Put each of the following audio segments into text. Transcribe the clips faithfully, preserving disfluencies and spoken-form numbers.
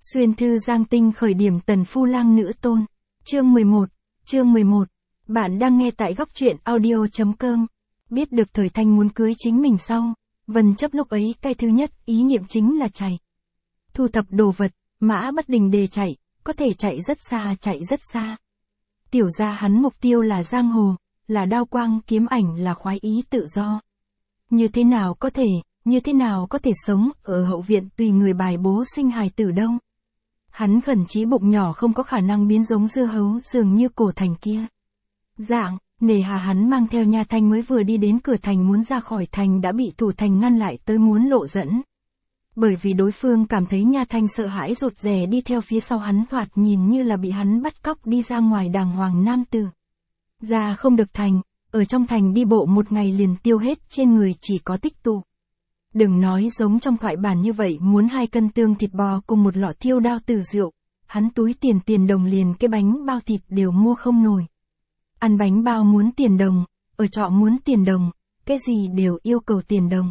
Xuyên thư Giang Tinh khởi điểm tần phu lang nữ tôn. Chương mười một, chương mười một. Bạn đang nghe tại góc truyện audio.com. Biết được Thời Thanh muốn cưới chính mình sau, Vân Chấp lúc ấy cái thứ nhất ý niệm chính là chạy. Thu thập đồ vật, mã bất đình đề chạy, có thể chạy rất xa chạy rất xa. Tiểu ra hắn mục tiêu là giang hồ, là đao quang kiếm ảnh là khoái ý tự do. Như thế nào có thể, như thế nào có thể sống ở hậu viện tùy người bài bố sinh hài tử đâu. Hắn khẩn chí bụng nhỏ không có khả năng biến giống dưa hấu dường như cổ thành kia. Dạng, nề hà hắn mang theo Nha Thanh mới vừa đi đến cửa thành muốn ra khỏi thành đã bị thủ thành ngăn lại tới muốn lộ dẫn. Bởi vì đối phương cảm thấy Nha Thanh sợ hãi rụt rè đi theo phía sau hắn thoạt nhìn như là bị hắn bắt cóc đi ra ngoài đàng hoàng nam tử. Ra không được thành, ở trong thành đi bộ một ngày liền tiêu hết trên người chỉ có tích tụ. Đừng nói giống trong thoại bản như vậy muốn hai cân tương thịt bò cùng một lọ thiêu đao tử rượu, hắn túi tiền tiền đồng liền cái bánh bao thịt đều mua không nổi. Ăn bánh bao muốn tiền đồng, ở trọ muốn tiền đồng, cái gì đều yêu cầu tiền đồng.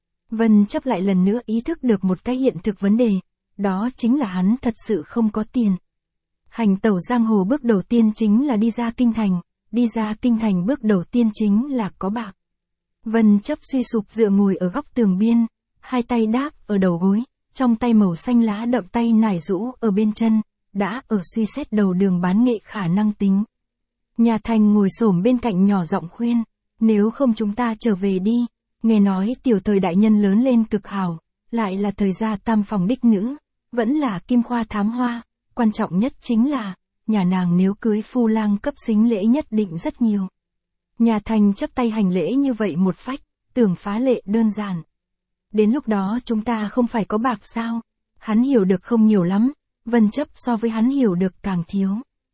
Vân Chấp lại lần nữa ý thức được một cái hiện thực vấn đề, đó chính là hắn thật sự không có tiền. Hành tẩu giang hồ bước đầu tiên chính là đi ra kinh thành, đi ra kinh thành bước đầu tiên chính là có bạc. Vân Chấp suy sụp dựa ngồi ở góc tường biên, hai tay đáp ở đầu gối, trong tay màu xanh lá đậm tay nải rũ ở bên chân, đã ở suy xét đầu đường bán nghệ khả năng tính. Nhà Thành ngồi xổm bên cạnh nhỏ giọng khuyên, nếu không chúng ta trở về đi, nghe nói tiểu Thời đại nhân lớn lên cực hảo, lại là thời gia tam phòng đích nữ, vẫn là kim khoa thám hoa, quan trọng nhất chính là, nhà nàng nếu cưới phu lang cấp xính lễ nhất định rất nhiều. Nhà Thành chấp tay hành lễ như vậy một phách, tưởng phá lệ đơn giản. Đến lúc đó chúng ta không phải có bạc sao? Hắn hiểu được không nhiều lắm, Vân Chấp so với hắn hiểu được càng thiếu.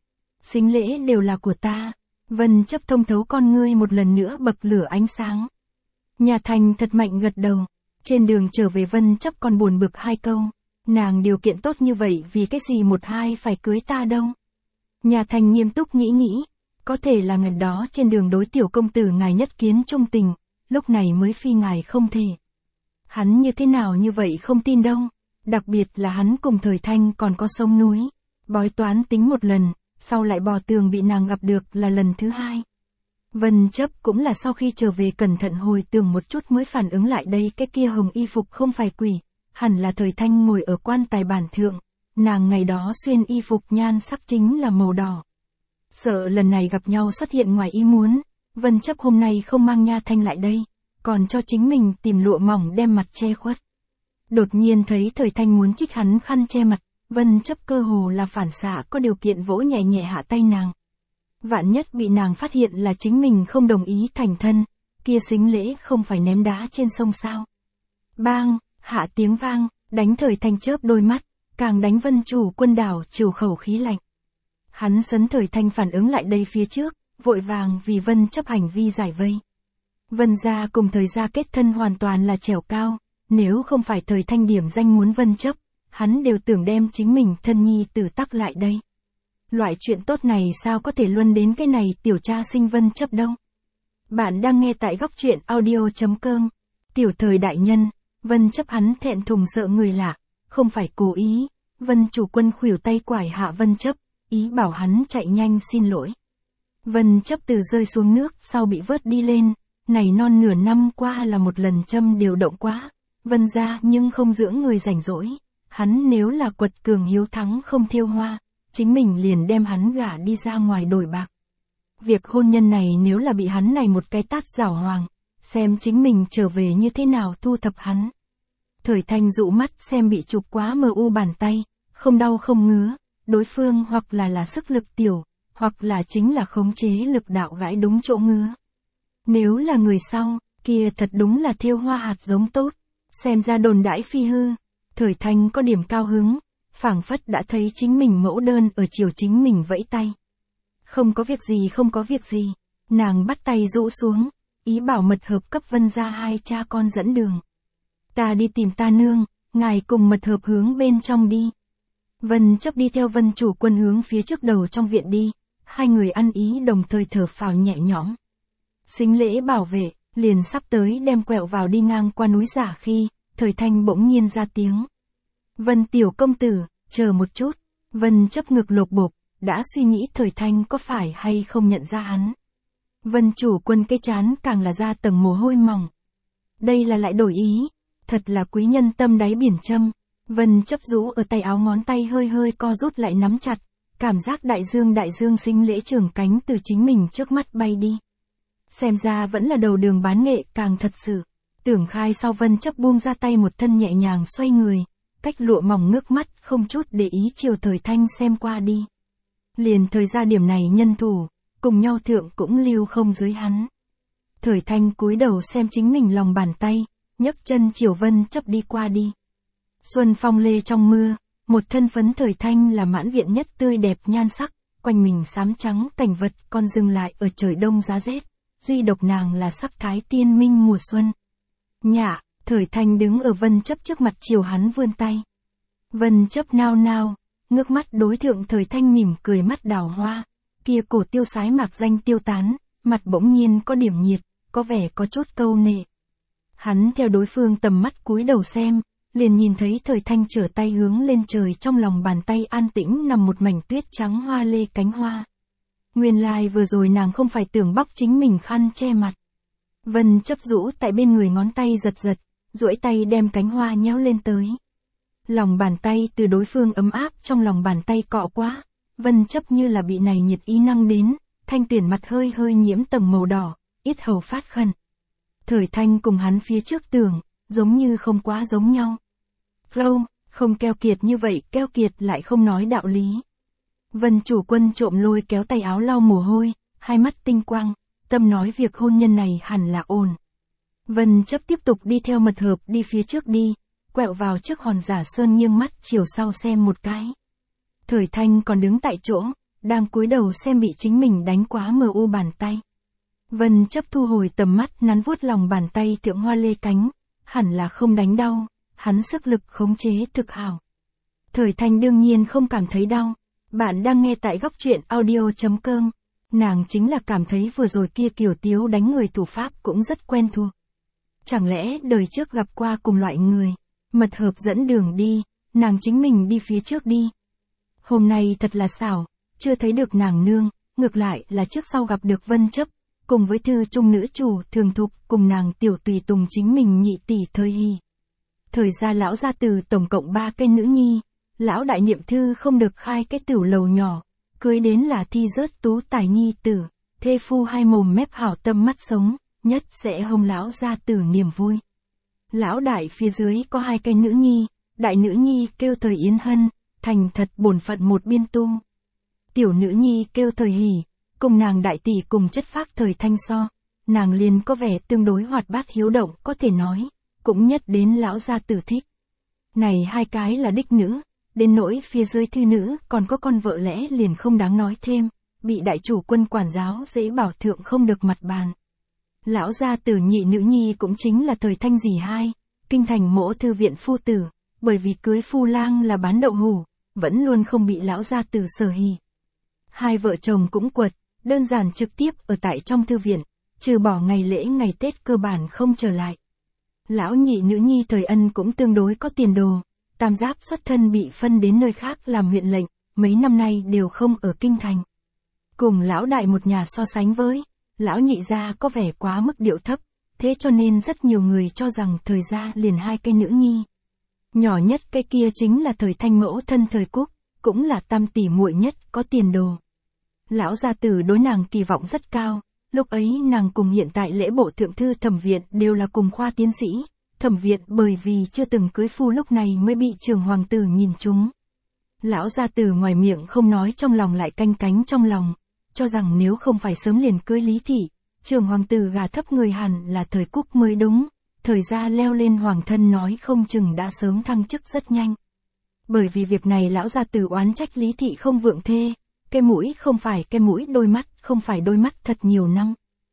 Xính lễ đều là của ta. Vân Chấp thông thấu con ngươi một lần nữa bậc lửa ánh sáng. Nhà Thành thật mạnh gật đầu. Trên đường trở về Vân Chấp còn buồn bực hai câu. Nàng điều kiện tốt như vậy vì cái gì một hai phải cưới ta đâu. Nhà Thành nghiêm túc nghĩ nghĩ. Có thể là ngần đó trên đường đối tiểu công tử ngài nhất kiến trung tình, lúc này mới phi ngài không thể. Hắn như thế nào như vậy không tin đâu, đặc biệt là hắn cùng Thời Thanh còn có sông núi, bói toán tính một lần, sau lại bò tường bị nàng gặp được là lần thứ hai. Vân Chấp cũng là sau khi trở về cẩn thận hồi tưởng một chút mới phản ứng lại đây cái kia hồng y phục không phải quỷ, hẳn là Thời Thanh ngồi ở quan tài bản thượng, nàng ngày đó xuyên y phục nhan sắc chính là màu đỏ. Sợ lần này gặp nhau xuất hiện ngoài ý muốn, Vân Chấp hôm nay không mang Nha Thanh lại đây, còn cho chính mình tìm lụa mỏng đem mặt che khuất. Đột nhiên thấy Thời Thanh muốn trích hắn khăn che mặt, Vân Chấp cơ hồ là phản xạ có điều kiện vỗ nhẹ nhẹ hạ tay nàng. Vạn nhất bị nàng phát hiện là chính mình không đồng ý thành thân, kia xính lễ không phải ném đá trên sông sao. Bang, hạ tiếng vang, đánh Thời Thanh chớp đôi mắt, càng đánh Vân Chủ Quân đảo trừ khẩu khí lạnh. Hắn sấn Thời Thanh phản ứng lại đây phía trước, vội vàng vì Vân Chấp hành vi giải vây. Vân gia cùng Thời gia kết thân hoàn toàn là trèo cao, nếu không phải Thời Thanh điểm danh muốn Vân Chấp, hắn đều tưởng đem chính mình thân nhi tử tắc lại đây. Loại chuyện tốt này sao có thể luân đến cái này tiểu cha sinh Vân Chấp đâu. Bạn đang nghe tại góc truyện audio.com. Tiểu Thời đại nhân, Vân Chấp hắn thẹn thùng sợ người lạ, không phải cố ý. Vân Chủ Quân khuỷu tay quải hạ Vân Chấp, ý bảo hắn chạy nhanh xin lỗi. Vân Chấp từ rơi xuống nước sau bị vớt đi lên, này non nửa năm qua là một lần châm điều động quá, Vân gia nhưng không dưỡng người rảnh rỗi, hắn nếu là quật cường hiếu thắng không thiêu hoa, chính mình liền đem hắn gả đi ra ngoài đổi bạc. Việc hôn nhân này nếu là bị hắn này một cái tát giảo hoàng, xem chính mình trở về như thế nào thu thập hắn. Thời Thanh dụ mắt xem bị chụp quá mờ u bàn tay, không đau không ngứa. Đối phương hoặc là là sức lực tiểu, hoặc là chính là khống chế lực đạo gãi đúng chỗ ngứa. Nếu là người sau, kia thật đúng là thiêu hoa hạt giống tốt, xem ra đồn đãi phi hư. Thời Thanh có điểm cao hứng, phảng phất đã thấy chính mình mẫu đơn ở chiều chính mình vẫy tay. Không có việc gì không có việc gì, nàng bắt tay rũ xuống, ý bảo mật hợp cấp Vân gia hai cha con dẫn đường. Ta đi tìm ta nương, ngài cùng mật hợp hướng bên trong đi. Vân Chấp đi theo Vân Chủ Quân hướng phía trước đầu trong viện đi, hai người ăn ý đồng thời thở phào nhẹ nhõm. Xính lễ bảo vệ, liền sắp tới đem quẹo vào đi ngang qua núi giả khi, Thời Thanh bỗng nhiên ra tiếng. Vân tiểu công tử, chờ một chút, Vân Chấp ngực lột bột, đã suy nghĩ Thời Thanh có phải hay không nhận ra hắn. Vân Chủ Quân cái chán càng là ra tầng mồ hôi mỏng. Đây là lại đổi ý, thật là quý nhân tâm đáy biển châm. Vân Chấp rũ ở tay áo, ngón tay hơi hơi co rút lại nắm chặt, cảm giác đại dương đại dương sinh lễ trưởng cánh từ chính mình trước mắt bay đi. Xem ra vẫn là đầu đường bán nghệ càng thật sự. Tưởng Khai sau Vân Chấp buông ra tay, một thân nhẹ nhàng xoay người, cách lụa mỏng ngước mắt không chút để ý chiều Thời Thanh xem qua đi. Liền thời ra điểm này nhân thủ, cùng nhau thượng cũng lưu không dưới hắn. Thời Thanh cúi đầu xem chính mình lòng bàn tay, nhấc chân chiều Vân Chấp đi qua đi. Xuân phong lê trong mưa, một thân phấn Thời Thanh là mãn viện nhất tươi đẹp nhan sắc, quanh mình xám trắng cảnh vật còn dừng lại ở trời đông giá rét, duy độc nàng là sắc thái tiên minh mùa xuân. Nhạ, Thời Thanh đứng ở Vân Chấp trước mặt chiều hắn vươn tay. Vân Chấp nao nao, ngước mắt đối thượng Thời Thanh mỉm cười mắt đào hoa, kia cổ tiêu sái mạc danh tiêu tán, mặt bỗng nhiên có điểm nhiệt, có vẻ có chút câu nệ. Hắn theo đối phương tầm mắt cúi đầu xem, liền nhìn thấy Thời Thanh trở tay hướng lên trời, trong lòng bàn tay an tĩnh nằm một mảnh tuyết trắng hoa lê cánh hoa. Nguyên lai like vừa rồi nàng không phải tưởng bóc chính mình khăn che mặt. Vân Chấp rũ tại bên người, ngón tay giật giật, duỗi tay đem cánh hoa nhéo lên tới. Lòng bàn tay từ đối phương ấm áp trong lòng bàn tay cọ quá, Vân Chấp như là bị này nhiệt ý năng đến, thanh tuyển mặt hơi hơi nhiễm tầng màu đỏ, yết hầu phát khẩn. Thời Thanh cùng hắn phía trước tường, giống như không quá giống nhau. Không, không keo kiệt như vậy, keo kiệt lại không nói đạo lý. Vân Chủ Quân trộm lôi kéo tay áo lau mồ hôi, hai mắt tinh quang, tâm nói việc hôn nhân này hẳn là ổn. Vân Chấp tiếp tục đi theo mật hợp đi phía trước đi, quẹo vào trước hòn giả sơn, nghiêng mắt chiều sau xem một cái. Thời Thanh còn đứng tại chỗ, đang cúi đầu xem bị chính mình đánh quá mờ u bàn tay. Vân Chấp thu hồi tầm mắt, nắn vuốt lòng bàn tay thượng hoa lê cánh, hẳn là không đánh đau, hắn sức lực khống chế thực hảo. Thời Thanh đương nhiên không cảm thấy đau. Bạn đang nghe tại góc truyện audio chấm com. Nàng chính là cảm thấy vừa rồi kia kiểu tiếu đánh người thủ pháp cũng rất quen thuộc. Chẳng lẽ đời trước gặp qua cùng loại người, mật hợp dẫn đường đi, nàng chính mình đi phía trước đi. Hôm nay thật là xảo, chưa thấy được nàng nương, ngược lại là trước sau gặp được Vân Chấp, cùng với thư trung nữ chủ thường thục, cùng nàng tiểu tùy tùng chính mình nhị tỷ Thời Hy. Thời gia lão gia từ tổng cộng ba cây nữ nhi, lão đại niệm thư không được khai cái tửu lầu nhỏ, cưới đến là thi rớt tú tài nhi tử, thê phu hai mồm mép hảo tâm mắt sống, nhất sẽ hông lão gia tử niềm vui. Lão đại phía dưới có hai cây nữ nhi, đại nữ nhi kêu Thời Yến Hân, thành thật bổn phận một biên tu. Tiểu nữ nhi kêu Thời Hỷ, cùng nàng đại tỷ cùng chất phác Thời Thanh so, nàng liền có vẻ tương đối hoạt bát hiếu động, có thể nói, cũng nhất đến lão gia tử thích. Này hai cái là đích nữ, đến nỗi phía dưới thư nữ còn có con vợ lẽ liền không đáng nói thêm, bị đại chủ quân quản giáo dễ bảo thượng không được mặt bàn. Lão gia tử nhị nữ nhi cũng chính là Thời Thanh dì hai, kinh thành mỗ thư viện phu tử, bởi vì cưới phu lang là bán đậu hủ, vẫn luôn không bị lão gia tử sở hỉ. Hai vợ chồng cũng quật, đơn giản trực tiếp ở tại trong thư viện, trừ bỏ ngày lễ ngày Tết cơ bản không trở lại. Lão nhị nữ nhi Thời Ân cũng tương đối có tiền đồ, tam giáp xuất thân bị phân đến nơi khác làm huyện lệnh, mấy năm nay đều không ở kinh thành. Cùng lão đại một nhà so sánh với, lão nhị gia có vẻ quá mức điệu thấp, thế cho nên rất nhiều người cho rằng Thời gia liền hai cây nữ nhi. Nhỏ nhất cái kia chính là Thời Thanh mẫu thân Thời Cúc, cũng là tam tỷ muội nhất có tiền đồ. Lão gia tử đối nàng kỳ vọng rất cao, lúc ấy nàng cùng hiện tại lễ bộ thượng thư Thẩm Viện đều là cùng khoa tiến sĩ. Thẩm Viện bởi vì chưa từng cưới phu lúc này mới bị trường hoàng tử nhìn trúng. Lão gia tử ngoài miệng không nói, trong lòng lại canh cánh trong lòng, cho rằng nếu không phải sớm liền cưới Lý thị, trường hoàng tử gà thấp người hẳn là Thời Cúc mới đúng, Thời gia leo lên hoàng thân nói không chừng đã sớm thăng chức rất nhanh. Bởi vì việc này lão gia tử oán trách Lý thị không vượng thê, cái mũi không phải cái mũi, đôi mắt không phải đôi mắt thật nhiều năm.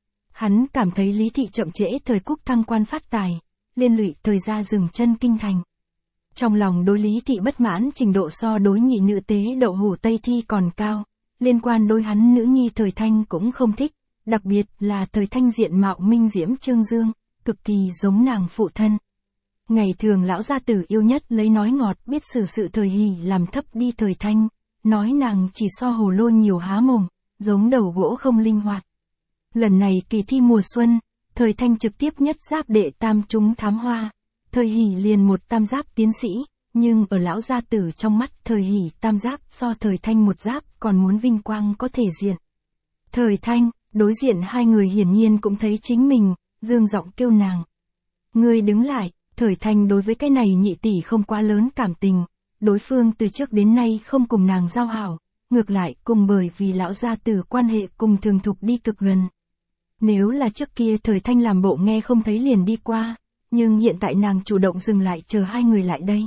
Hắn cảm thấy Lý thị chậm trễ Thời Cúc thăng quan phát tài, liên lụy Thời gia dừng chân kinh thành. Trong lòng đối Lý thị bất mãn trình độ so đối nhị nữ tế đậu hủ Tây Thi còn cao, liên quan đối hắn nữ nhi Thời Thanh cũng không thích, đặc biệt là Thời Thanh diện mạo minh diễm trương dương, cực kỳ giống nàng phụ thân. Ngày thường lão gia tử yêu nhất lấy nói ngọt biết xử sự thời hỷ làm thấp đi thời thanh, nói nàng chỉ so hồ lô nhiều há mồm, giống đầu gỗ không linh hoạt. Lần này kỳ thi mùa xuân, thời thanh trực tiếp nhất giáp đệ tam trúng thám hoa, thời hỷ liền một tam giáp tiến sĩ, nhưng ở lão gia tử trong mắt thời hỷ tam giáp so thời thanh một giáp còn muốn vinh quang có thể diện. Thời thanh, đối diện hai người hiển nhiên cũng thấy chính mình, dương giọng kêu nàng. Ngươi đứng lại, thời thanh đối với cái này nhị tỷ không quá lớn cảm tình, đối phương từ trước đến nay không cùng nàng giao hảo, ngược lại cùng bởi vì lão gia tử quan hệ cùng thường thục đi cực gần. Nếu là trước kia thời thanh làm bộ nghe không thấy liền đi qua, nhưng hiện tại nàng chủ động dừng lại chờ hai người lại đây.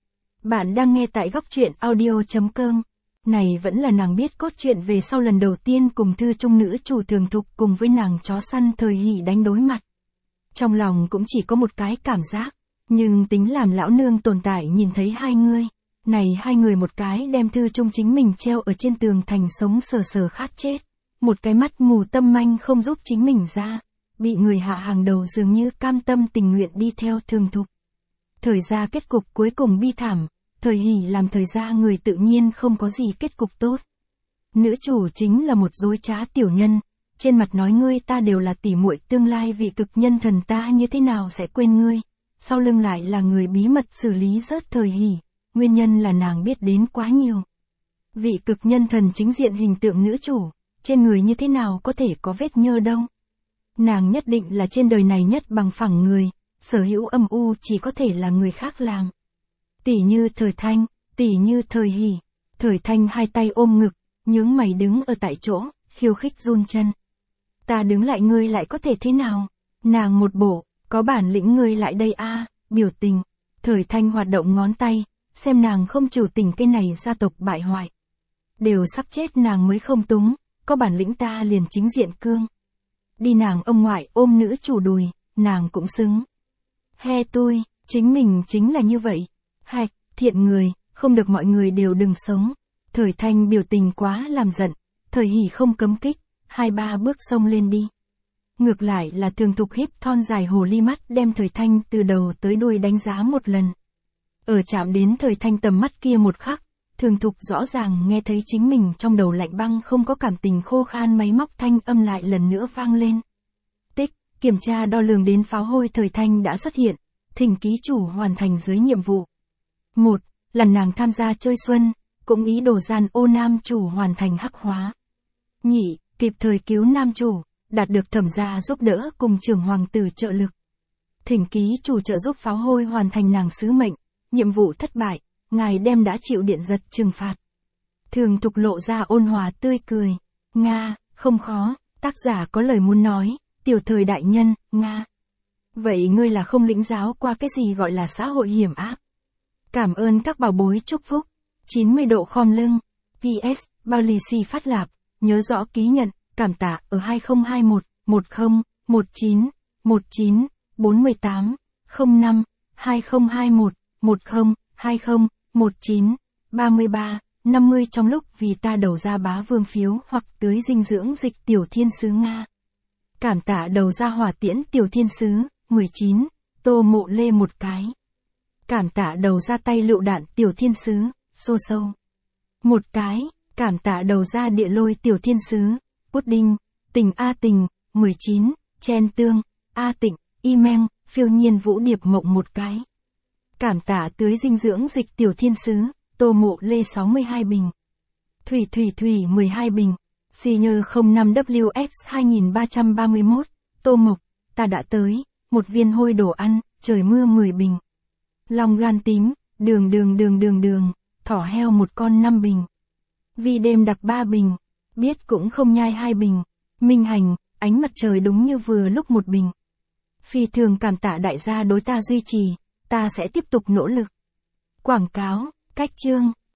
Bạn đang nghe tại góc truyện audio chấm com. Này vẫn là nàng biết cốt truyện về sau lần đầu tiên cùng thư trung nữ chủ thường thục cùng với nàng chó săn thời hỷ đánh đối mặt. Trong lòng cũng chỉ có một cái cảm giác, nhưng tính làm lão nương tồn tại nhìn thấy hai người. Này hai người một cái đem thư trung chính mình treo ở trên tường thành sống sờ sờ khát chết. Một cái mắt mù tâm manh không giúp chính mình ra. Bị người hạ hàng đầu dường như cam tâm tình nguyện đi theo thường thục. Thời ra kết cục cuối cùng bi thảm. Thời hỷ làm thời ra người tự nhiên không có gì kết cục tốt. Nữ chủ chính là một dối trá tiểu nhân. Trên mặt nói ngươi ta đều là tỉ muội tương lai vị cực nhân thần ta như thế nào sẽ quên ngươi. Sau lưng lại là người bí mật xử lý rớt thời hỷ. Nguyên nhân là nàng biết đến quá nhiều. Vị cực nhân thần chính diện hình tượng nữ chủ. Trên người như thế nào có thể có vết nhơ đâu. Nàng nhất định là trên đời này nhất bằng phẳng người. Sở hữu âm u chỉ có thể là người khác làm. Tỷ như thời thanh, tỷ như thời hỷ. Thời thanh hai tay ôm ngực, nhướng mày đứng ở tại chỗ, khiêu khích run chân. Ta đứng lại ngươi lại có thể thế nào? Nàng một bộ, có bản lĩnh ngươi lại đây a, biểu tình. Thời thanh hoạt động ngón tay, xem nàng không chủ tình cái này gia tộc bại hoại. Đều sắp chết nàng mới không túng, có bản lĩnh ta liền chính diện cương. Đi nàng ông ngoại ôm nữ chủ đùi, nàng cũng xứng. He tôi, chính mình chính là như vậy. Hạch, thiện người, không được mọi người đều đừng sống. Thời thanh biểu tình quá làm giận, thời hỷ không cấm kích, hai ba bước xông lên đi. Ngược lại là thường thục híp thon dài hồ ly mắt đem thời thanh từ đầu tới đuôi đánh giá một lần. Ở chạm đến thời thanh tầm mắt kia một khắc, thường thục rõ ràng nghe thấy chính mình trong đầu lạnh băng không có cảm tình khô khan máy móc thanh âm lại lần nữa vang lên. Tích, kiểm tra đo lường đến pháo hôi thời thanh đã xuất hiện, thỉnh ký chủ hoàn thành dưới nhiệm vụ. Một, lần nàng tham gia chơi xuân, cũng ý đồ gian ô nam chủ hoàn thành hắc hóa. Nhị, kịp thời cứu nam chủ, đạt được thẩm gia giúp đỡ cùng trưởng hoàng tử trợ lực. Thỉnh ký chủ trợ giúp pháo hôi hoàn thành nàng sứ mệnh, nhiệm vụ thất bại, ngài đem đã chịu điện giật trừng phạt. Thường thục lộ ra ôn hòa tươi cười. Nga, không khó, tác giả có lời muốn nói, tiểu thời đại nhân, Nga. Vậy ngươi là không lĩnh giáo qua cái gì gọi là xã hội hiểm ác. Cảm ơn các bảo bối chúc phúc. chín mươi độ khom lưng. pê ét, bao lì xì phát lạp, nhớ rõ ký nhận, cảm tạ ở hai không hai một, một không, một chín, một chín, bốn tám, không năm, hai không hai một, một không, hai không, một chín, ba ba, năm mươi trong lúc vì ta đầu ra bá vương phiếu hoặc tưới dinh dưỡng dịch tiểu thiên sứ Nga. Cảm tạ đầu ra hỏa tiễn tiểu thiên sứ, mười chín, tô mộ lê một cái. Cảm tạ đầu ra tay lựu đạn tiểu thiên sứ, xô sâu. Một cái, cảm tạ đầu ra địa lôi tiểu thiên sứ, pudding, tình A tình, mười chín, chen tương, A tịnh, email, phiêu nhiên vũ điệp mộng một cái. Cảm tạ tưới dinh dưỡng dịch tiểu thiên sứ, tô mộ lê sáu mươi hai bình. Thủy thủy thủy mười hai bình. Xì nhơ không năm W X hai ba ba mốt, tô mộc, ta đã tới, một viên hôi đồ ăn, trời mưa mười bình. Lòng gan tím, đường đường đường đường đường, thỏ heo một con năm bình. Vi đêm đặc ba bình, biết cũng không nhai hai bình. Minh hành, ánh mặt trời đúng như vừa lúc một bình. Phi thường cảm tạ đại gia đối ta duy trì, ta sẽ tiếp tục nỗ lực. Quảng cáo, cách chương.